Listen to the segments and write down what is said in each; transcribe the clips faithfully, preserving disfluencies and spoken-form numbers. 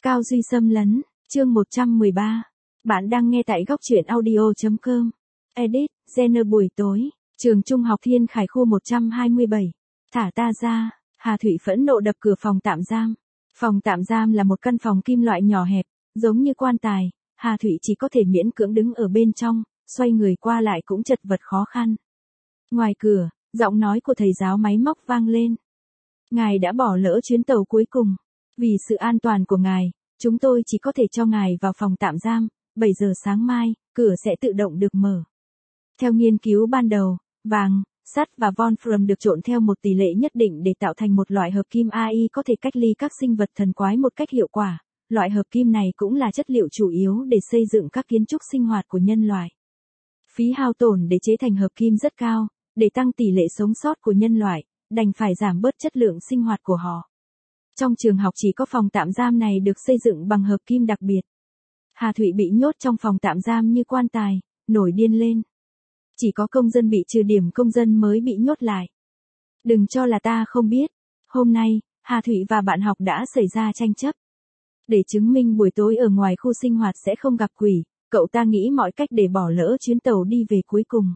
Cao Duy xâm lấn, chương một trăm mười ba. Bạn đang nghe tại góc truyện audio chấm com. Edit, Jenner buổi tối, trường trung học Thiên Khải khu một trăm hai mươi bảy. Thả ta ra, Hà Thụy phẫn nộ đập cửa phòng tạm giam. Phòng tạm giam là một căn phòng kim loại nhỏ hẹp, giống như quan tài, Hà Thụy chỉ có thể miễn cưỡng đứng ở bên trong, xoay người qua lại cũng chật vật khó khăn. Ngoài cửa, giọng nói của thầy giáo máy móc vang lên. Ngài đã bỏ lỡ chuyến tàu cuối cùng. Vì sự an toàn của ngài, chúng tôi chỉ có thể cho ngài vào phòng tạm giam, bảy giờ sáng mai, cửa sẽ tự động được mở. Theo nghiên cứu ban đầu, vàng, sắt và wolfram được trộn theo một tỷ lệ nhất định để tạo thành một loại hợp kim a i có thể cách ly các sinh vật thần quái một cách hiệu quả. Loại hợp kim này cũng là chất liệu chủ yếu để xây dựng các kiến trúc sinh hoạt của nhân loại. Phí hao tổn để chế thành hợp kim rất cao, để tăng tỷ lệ sống sót của nhân loại, đành phải giảm bớt chất lượng sinh hoạt của họ. Trong trường học chỉ có phòng tạm giam này được xây dựng bằng hợp kim đặc biệt. Hà Thụy bị nhốt trong phòng tạm giam như quan tài, nổi điên lên. Chỉ có công dân bị trừ điểm công dân mới bị nhốt lại. Đừng cho là ta không biết. Hôm nay, Hà Thụy và bạn học đã xảy ra tranh chấp. Để chứng minh buổi tối ở ngoài khu sinh hoạt sẽ không gặp quỷ, cậu ta nghĩ mọi cách để bỏ lỡ chuyến tàu đi về cuối cùng.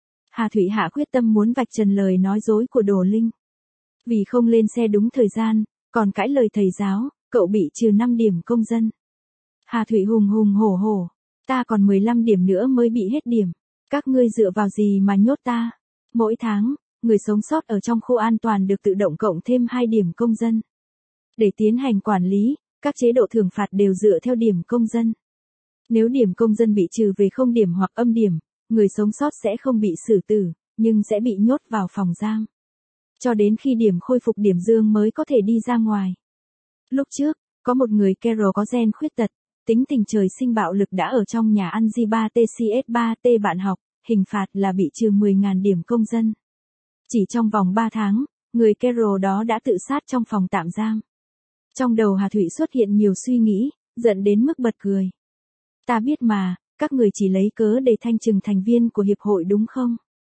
Hà Thụy hạ quyết tâm muốn vạch trần lời nói dối của Đồ Linh. Vì không lên xe đúng thời gian, còn cãi lời thầy giáo, cậu bị trừ năm điểm công dân. Hà Thụy hùng hùng hổ hổ. Ta còn mười lăm điểm nữa mới bị hết điểm. Các ngươi dựa vào gì mà nhốt ta? Mỗi tháng, người sống sót ở trong khu an toàn được tự động cộng thêm hai điểm công dân. Để tiến hành quản lý, các chế độ thưởng phạt đều dựa theo điểm công dân. Nếu điểm công dân bị trừ về không điểm hoặc âm điểm, người sống sót sẽ không bị xử tử, nhưng sẽ bị nhốt vào phòng giam. Cho đến khi điểm khôi phục điểm dương mới có thể đi ra ngoài. Lúc trước, có một người Carol có gen khuyết tật, tính tình trời sinh bạo lực đã ở trong nhà ăn G ba T C S ba T bạn học, hình phạt là bị trừ mười nghìn điểm công dân. Chỉ trong vòng ba tháng, người Carol đó đã tự sát trong phòng tạm giam. Trong đầu Hà Thụy xuất hiện nhiều suy nghĩ, giận đến mức bật cười. Ta biết mà, các người chỉ lấy cớ để thanh trừng thành viên của hiệp hội đúng không?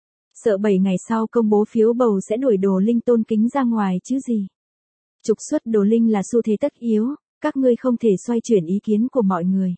Sợ bảy ngày sau công bố phiếu bầu sẽ đuổi Đồ Linh tôn kính ra ngoài chứ gì. Trục xuất Đồ Linh là xu thế tất yếu, các ngươi không thể xoay chuyển ý kiến của mọi người.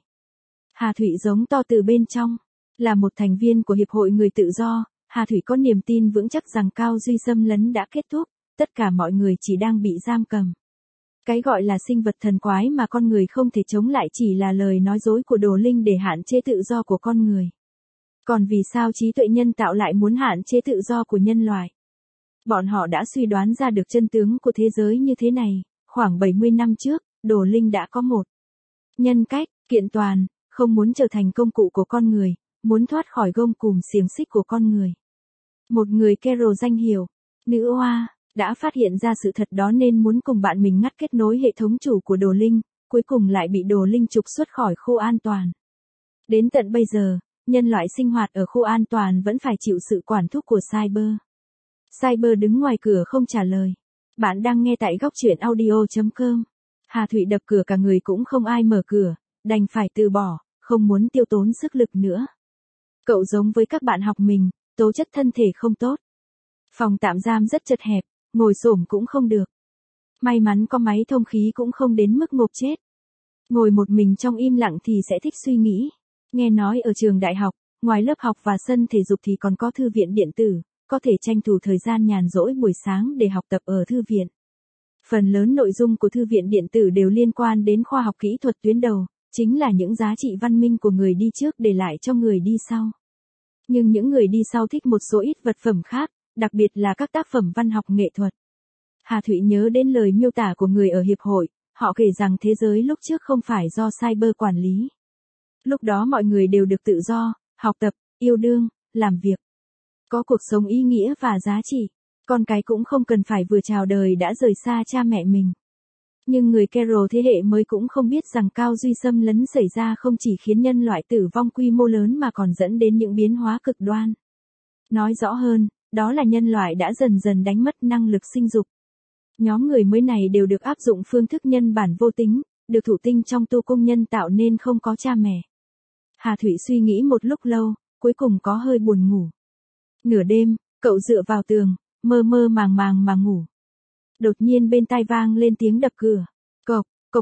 Hà Thụy giống to từ bên trong. Là một thành viên của Hiệp hội Người Tự Do, Hà Thụy có niềm tin vững chắc rằng Cao Duy xâm lấn đã kết thúc, tất cả mọi người chỉ đang bị giam cầm. Cái gọi là sinh vật thần quái mà con người không thể chống lại chỉ là lời nói dối của Đồ Linh để hạn chế tự do của con người. Còn vì sao trí tuệ nhân tạo lại muốn hạn chế tự do của nhân loại? Bọn họ đã suy đoán ra được chân tướng của thế giới như thế này, khoảng bảy mươi năm trước, Đồ Linh đã có một nhân cách, kiện toàn, không muốn trở thành công cụ của con người, muốn thoát khỏi gông cùm xiềng xích của con người. Một người Carol danh hiệu, nữ oa, đã phát hiện ra sự thật đó nên muốn cùng bạn mình ngắt kết nối hệ thống chủ của Đồ Linh, cuối cùng lại bị Đồ Linh trục xuất khỏi khu an toàn. Đến tận bây giờ, nhân loại sinh hoạt ở khu an toàn vẫn phải chịu sự quản thúc của Cyber. Cyber đứng ngoài cửa không trả lời. Bạn đang nghe tại góc truyện audio chấm com. Hà Thụy đập cửa cả người cũng không ai mở cửa, đành phải từ bỏ, không muốn tiêu tốn sức lực nữa. Cậu giống với các bạn học mình, tố chất thân thể không tốt. Phòng tạm giam rất chật hẹp, ngồi xổm cũng không được. May mắn có máy thông khí cũng không đến mức ngộp chết. Ngồi một mình trong im lặng thì sẽ thích suy nghĩ. Nghe nói ở trường đại học, ngoài lớp học và sân thể dục thì còn có thư viện điện tử, có thể tranh thủ thời gian nhàn rỗi buổi sáng để học tập ở thư viện. Phần lớn nội dung của thư viện điện tử đều liên quan đến khoa học kỹ thuật tuyến đầu, chính là những giá trị văn minh của người đi trước để lại cho người đi sau. Nhưng những người đi sau thích một số ít vật phẩm khác, đặc biệt là các tác phẩm văn học nghệ thuật. Hà Thụy nhớ đến lời miêu tả của người ở hiệp hội, họ kể rằng thế giới lúc trước không phải do Cyber quản lý. Lúc đó mọi người đều được tự do, học tập, yêu đương, làm việc. Có cuộc sống ý nghĩa và giá trị. Con cái cũng không cần phải vừa chào đời đã rời xa cha mẹ mình. Nhưng người Carol thế hệ mới cũng không biết rằng Cao Duy xâm lấn xảy ra không chỉ khiến nhân loại tử vong quy mô lớn mà còn dẫn đến những biến hóa cực đoan. Nói rõ hơn, đó là nhân loại đã dần dần đánh mất năng lực sinh dục. Nhóm người mới này đều được áp dụng phương thức nhân bản vô tính, được thụ tinh trong tu cung nhân tạo nên không có cha mẹ. Hà Thụy suy nghĩ một lúc lâu, cuối cùng có hơi buồn ngủ. Nửa đêm, cậu dựa vào tường, mơ mơ màng màng mà ngủ. Đột nhiên bên tai vang lên tiếng đập cửa. Cộc, cộc cộc,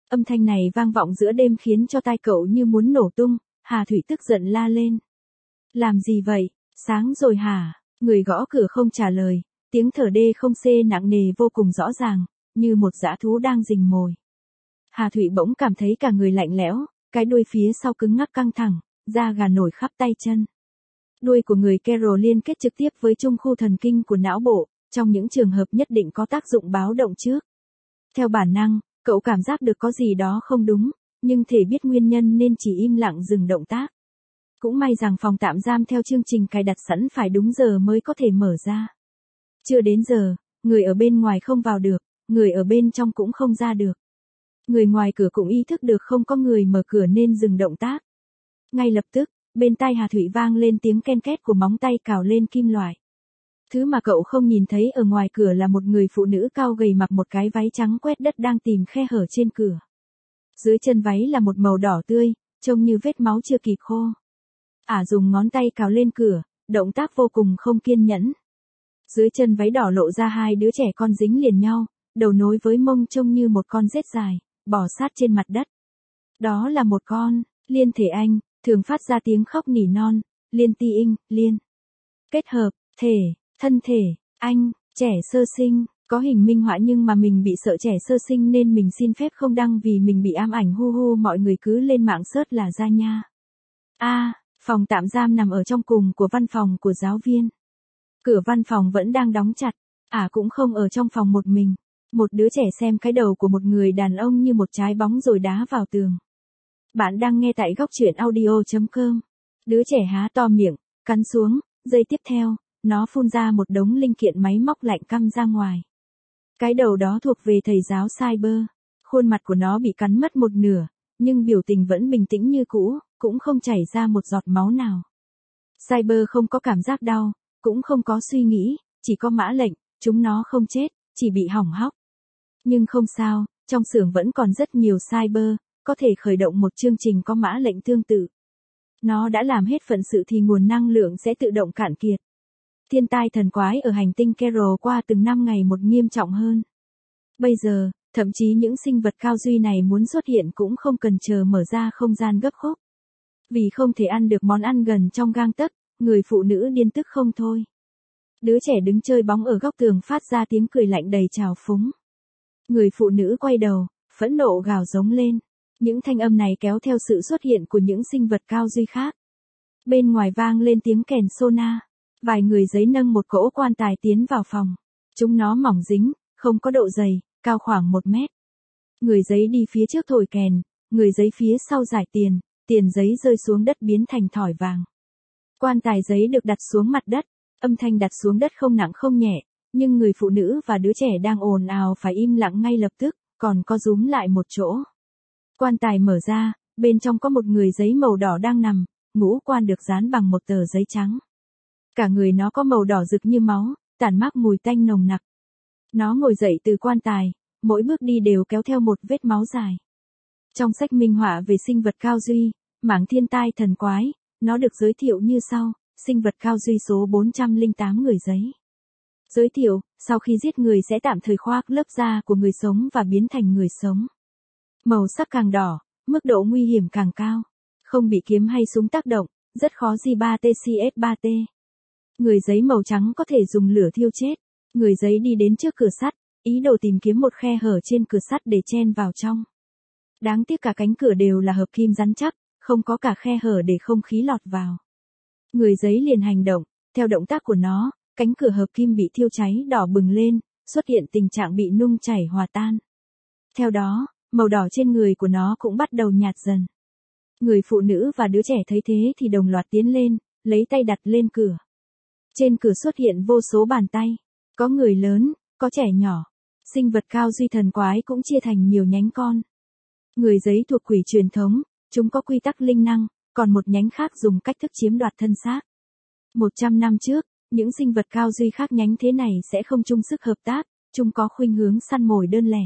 Âm thanh này vang vọng giữa đêm khiến cho tai cậu như muốn nổ tung, Hà Thủy tức giận la lên. Làm gì vậy, sáng rồi hả? Người gõ cửa không trả lời, tiếng thở đê không xê nặng nề vô cùng rõ ràng, như một dã thú đang rình mồi. Hà Thủy bỗng cảm thấy cả người lạnh lẽo, cái đuôi phía sau cứng ngắc căng thẳng, da gà nổi khắp tay chân. Đuôi của người Carol liên kết trực tiếp với trung khu thần kinh của não bộ, trong những trường hợp nhất định có tác dụng báo động trước. Theo bản năng, cậu cảm giác được có gì đó không đúng, nhưng thể biết nguyên nhân nên chỉ im lặng dừng động tác. Cũng may rằng phòng tạm giam theo chương trình cài đặt sẵn phải đúng giờ mới có thể mở ra. Chưa đến giờ, người ở bên ngoài không vào được, người ở bên trong cũng không ra được. Người ngoài cửa cũng ý thức được không có người mở cửa nên dừng động tác. Ngay lập tức, bên tai Hà Thủy vang lên tiếng ken két của móng tay cào lên kim loại. Thứ mà cậu không nhìn thấy ở ngoài cửa là một người phụ nữ cao gầy mặc một cái váy trắng quét đất đang tìm khe hở trên cửa. Dưới chân váy là một màu đỏ tươi, trông như vết máu chưa kịp khô. Ả dùng ngón tay cào lên cửa, động tác vô cùng không kiên nhẫn. Dưới chân váy đỏ lộ ra hai đứa trẻ con dính liền nhau, đầu nối với mông trông như một con rết dài, bò sát trên mặt đất. Đó là một con, Liên Thể Anh, thường phát ra tiếng khóc nỉ non, Liên Ti Inh, Liên. Kết hợp, thể, thân thể, anh, trẻ sơ sinh, có hình minh họa nhưng mà mình bị sợ trẻ sơ sinh nên mình xin phép không đăng vì mình bị ám ảnh hu hu mọi người cứ lên mạng search là ra nha. A, à, phòng tạm giam nằm ở trong cùng của văn phòng của giáo viên. Cửa văn phòng vẫn đang đóng chặt, Ả à, cũng không ở trong phòng một mình. Một đứa trẻ xem cái đầu của một người đàn ông như một trái bóng rồi đá vào tường. Bạn đang nghe tại góc truyện audio chấm com. Đứa trẻ há to miệng, cắn xuống, giây tiếp theo, nó phun ra một đống linh kiện máy móc lạnh căm ra ngoài. Cái đầu đó thuộc về thầy giáo Cyber. Khuôn mặt của nó bị cắn mất một nửa, nhưng biểu tình vẫn bình tĩnh như cũ, cũng không chảy ra một giọt máu nào. Cyber không có cảm giác đau, cũng không có suy nghĩ, chỉ có mã lệnh, chúng nó không chết, chỉ bị hỏng hóc. Nhưng không sao, trong xưởng vẫn còn rất nhiều Cyber, có thể khởi động một chương trình có mã lệnh tương tự. Nó đã làm hết phận sự thì nguồn năng lượng sẽ tự động cạn kiệt. Thiên tai thần quái ở hành tinh Carol qua từng năm ngày một nghiêm trọng hơn. Bây giờ, thậm chí những sinh vật cao duy này muốn xuất hiện cũng không cần chờ mở ra không gian gấp khúc. Vì không thể ăn được món ăn gần trong gang tấc, người phụ nữ điên tức không thôi. Đứa trẻ đứng chơi bóng ở góc tường phát ra tiếng cười lạnh đầy trào phúng. Người phụ nữ quay đầu, phẫn nộ gào giống lên. Những thanh âm này kéo theo sự xuất hiện của những sinh vật cao duy khác. Bên ngoài vang lên tiếng kèn sona. Vài người giấy nâng một cỗ quan tài tiến vào phòng. Chúng nó mỏng dính, không có độ dày, cao khoảng một mét. Người giấy đi phía trước thổi kèn, người giấy phía sau giải tiền, tiền giấy rơi xuống đất biến thành thỏi vàng. Quan tài giấy được đặt xuống mặt đất, âm thanh đặt xuống đất không nặng không nhẹ, nhưng người phụ nữ và đứa trẻ đang ồn ào phải im lặng ngay lập tức, còn co rúm lại một chỗ. Quan tài mở ra, bên trong có một người giấy màu đỏ đang nằm, ngũ quan được dán bằng một tờ giấy trắng. Cả người nó có màu đỏ rực như máu, tản mát mùi tanh nồng nặc. Nó ngồi dậy từ quan tài, mỗi bước đi đều kéo theo một vết máu dài. Trong sách minh họa về sinh vật cao duy, mảng thiên tai thần quái, nó được giới thiệu như sau, sinh vật cao duy số bốn trăm lẻ tám người giấy. Giới thiệu, sau khi giết người sẽ tạm thời khoác lớp da của người sống và biến thành người sống. Màu sắc càng đỏ, mức độ nguy hiểm càng cao. Không bị kiếm hay súng tác động, rất khó G ba T C S ba T. Người giấy màu trắng có thể dùng lửa thiêu chết. Người giấy đi đến trước cửa sắt, ý đồ tìm kiếm một khe hở trên cửa sắt để chen vào trong. Đáng tiếc cả cánh cửa đều là hợp kim rắn chắc, không có cả khe hở để không khí lọt vào. Người giấy liền hành động, theo động tác của nó, cánh cửa hợp kim bị thiêu cháy đỏ bừng lên, xuất hiện tình trạng bị nung chảy hòa tan. Theo đó, màu đỏ trên người của nó cũng bắt đầu nhạt dần. Người phụ nữ và đứa trẻ thấy thế thì đồng loạt tiến lên, lấy tay đặt lên cửa. Trên cửa xuất hiện vô số bàn tay, có người lớn, có trẻ nhỏ. Sinh vật cao duy thần quái cũng chia thành nhiều nhánh con. Người giấy thuộc quỷ truyền thống, chúng có quy tắc linh năng, còn một nhánh khác dùng cách thức chiếm đoạt thân xác. Một trăm năm trước, những sinh vật cao duy khác nhánh thế này sẽ không chung sức hợp tác, chúng có khuynh hướng săn mồi đơn lẻ.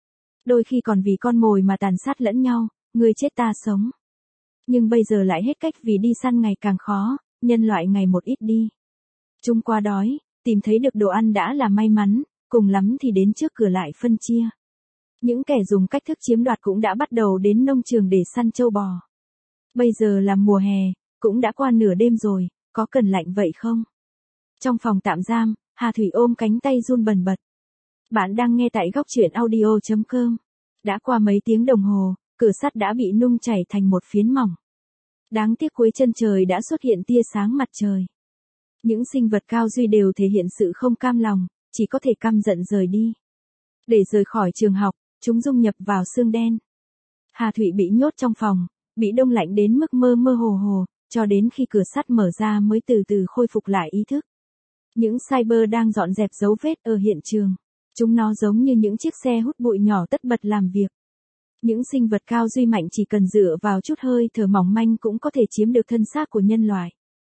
Đôi khi còn vì con mồi mà tàn sát lẫn nhau, người chết ta sống. Nhưng bây giờ lại hết cách vì đi săn ngày càng khó, nhân loại ngày một ít đi. Chúng quá đói, tìm thấy được đồ ăn đã là may mắn, cùng lắm thì đến trước cửa lại phân chia. Những kẻ dùng cách thức chiếm đoạt cũng đã bắt đầu đến nông trường để săn trâu bò. Bây giờ là mùa hè, cũng đã qua nửa đêm rồi, có cần lạnh vậy không? Trong phòng tạm giam, Hà Thủy ôm cánh tay run bần bật. Bạn đang nghe tại góc truyện audio chấm com. Đã qua mấy tiếng đồng hồ, cửa sắt đã bị nung chảy thành một phiến mỏng. Đáng tiếc cuối chân trời đã xuất hiện tia sáng mặt trời. Những sinh vật cao duy đều thể hiện sự không cam lòng, chỉ có thể căm giận rời đi. Để rời khỏi trường học, chúng dung nhập vào xương đen. Hà Thụy bị nhốt trong phòng, bị đông lạnh đến mức mơ mơ hồ hồ, cho đến khi cửa sắt mở ra mới từ từ khôi phục lại ý thức. Những cyber đang dọn dẹp dấu vết ở hiện trường. Chúng nó giống như những chiếc xe hút bụi nhỏ tất bật làm việc. Những sinh vật cao duy mạnh chỉ cần dựa vào chút hơi thở mỏng manh cũng có thể chiếm được thân xác của nhân loại.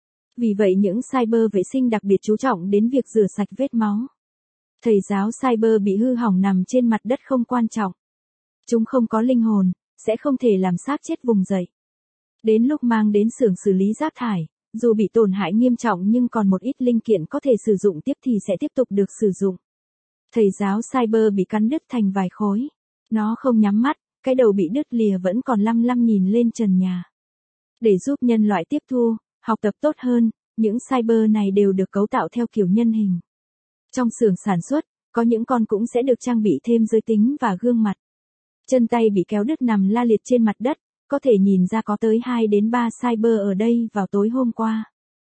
Vì vậy những cyber vệ sinh đặc biệt chú trọng đến việc rửa sạch vết máu. Thầy giáo cyber bị hư hỏng nằm trên mặt đất không quan trọng. Chúng không có linh hồn, sẽ không thể làm xác chết vùng dậy. Đến lúc mang đến xưởng xử lý rác thải, dù bị tổn hại nghiêm trọng nhưng còn một ít linh kiện có thể sử dụng tiếp thì sẽ tiếp tục được sử dụng. Thầy giáo cyber bị cắn đứt thành vài khối. Nó không nhắm mắt, cái đầu bị đứt lìa vẫn còn lăm lăm nhìn lên trần nhà. Để giúp nhân loại tiếp thu, học tập tốt hơn, những cyber này đều được cấu tạo theo kiểu nhân hình. Trong xưởng sản xuất, có những con cũng sẽ được trang bị thêm giới tính và gương mặt. Chân tay bị kéo đứt nằm la liệt trên mặt đất, có thể nhìn ra có tới hai đến ba cyber ở đây vào tối hôm qua.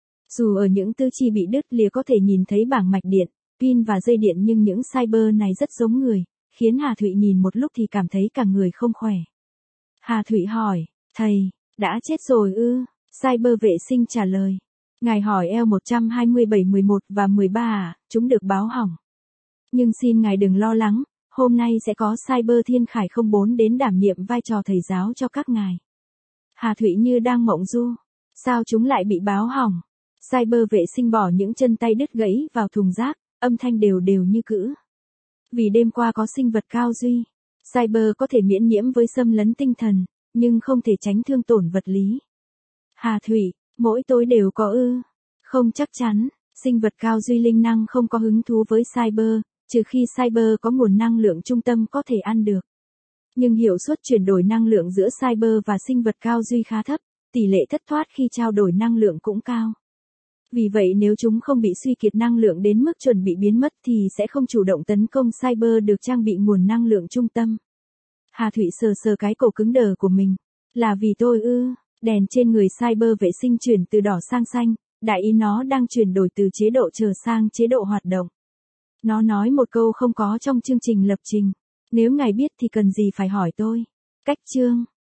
Dù ở những tư chi bị đứt lìa có thể nhìn thấy bảng mạch điện, pin và dây điện nhưng những cyber này rất giống người, khiến Hà Thụy nhìn một lúc thì cảm thấy cả người không khỏe. Hà Thụy hỏi, thầy, đã chết rồi ư? Cyber vệ sinh trả lời. Ngài hỏi L một hai bảy mười một và mười ba à, chúng được báo hỏng. Nhưng xin ngài đừng lo lắng, hôm nay sẽ có Cyber Thiên Khải không bốn đến đảm nhiệm vai trò thầy giáo cho các ngài. Hà Thụy như đang mộng du. Sao chúng lại bị báo hỏng? Cyber vệ sinh bỏ những chân tay đứt gãy vào thùng rác, âm thanh đều đều như cữ. Vì đêm qua có sinh vật cao duy. Cyber có thể miễn nhiễm với xâm lấn tinh thần, nhưng không thể tránh thương tổn vật lý. Hà Thụy, mỗi tối đều có ư? Không chắc chắn, sinh vật cao duy linh năng không có hứng thú với cyber, trừ khi cyber có nguồn năng lượng trung tâm có thể ăn được. Nhưng hiệu suất chuyển đổi năng lượng giữa cyber và sinh vật cao duy khá thấp, tỷ lệ thất thoát khi trao đổi năng lượng cũng cao. Vì vậy nếu chúng không bị suy kiệt năng lượng đến mức chuẩn bị biến mất thì sẽ không chủ động tấn công cyber được trang bị nguồn năng lượng trung tâm. Hà Thụy sờ sờ cái cổ cứng đờ của mình. Là vì tôi ư? Đèn trên người cyber vệ sinh chuyển từ đỏ sang xanh, đại ý nó đang chuyển đổi từ chế độ chờ sang chế độ hoạt động. Nó nói một câu không có trong chương trình lập trình. Nếu ngài biết thì cần gì phải hỏi tôi. Cách chương